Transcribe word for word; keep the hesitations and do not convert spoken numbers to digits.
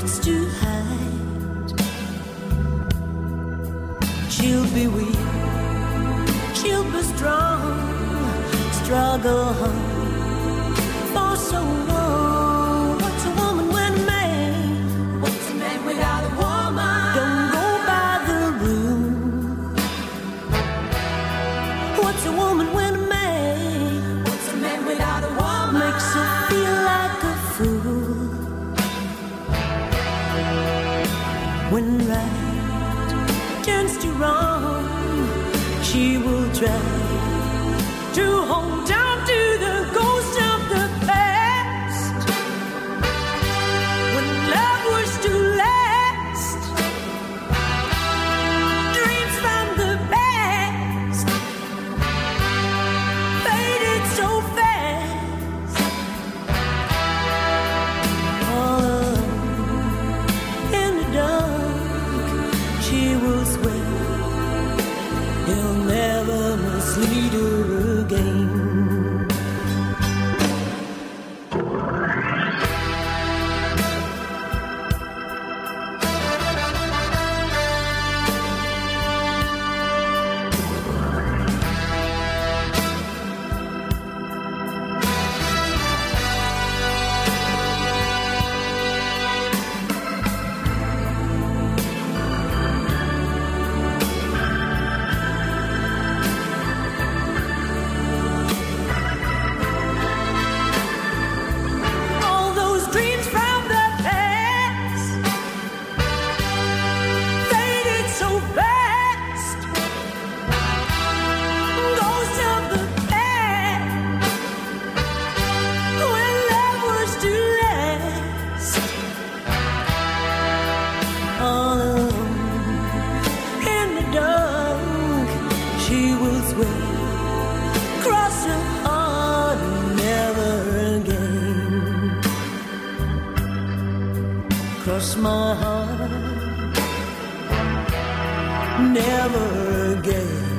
things to hide. She'll be weak, she'll be strong, struggle on for so long. What's a woman when a man? What's a man without a woman? Don't go by the rule. What's a woman when a man? What's a man without a woman? Makes her feel like a fool. When right turns to wrong, she will try to hold on to the ghost of the past. When love was to last, dreams from the past faded so fast. All alone in the dark, she will swear he'll never mislead her again. Cross her heart, never again. Cross my heart, never again.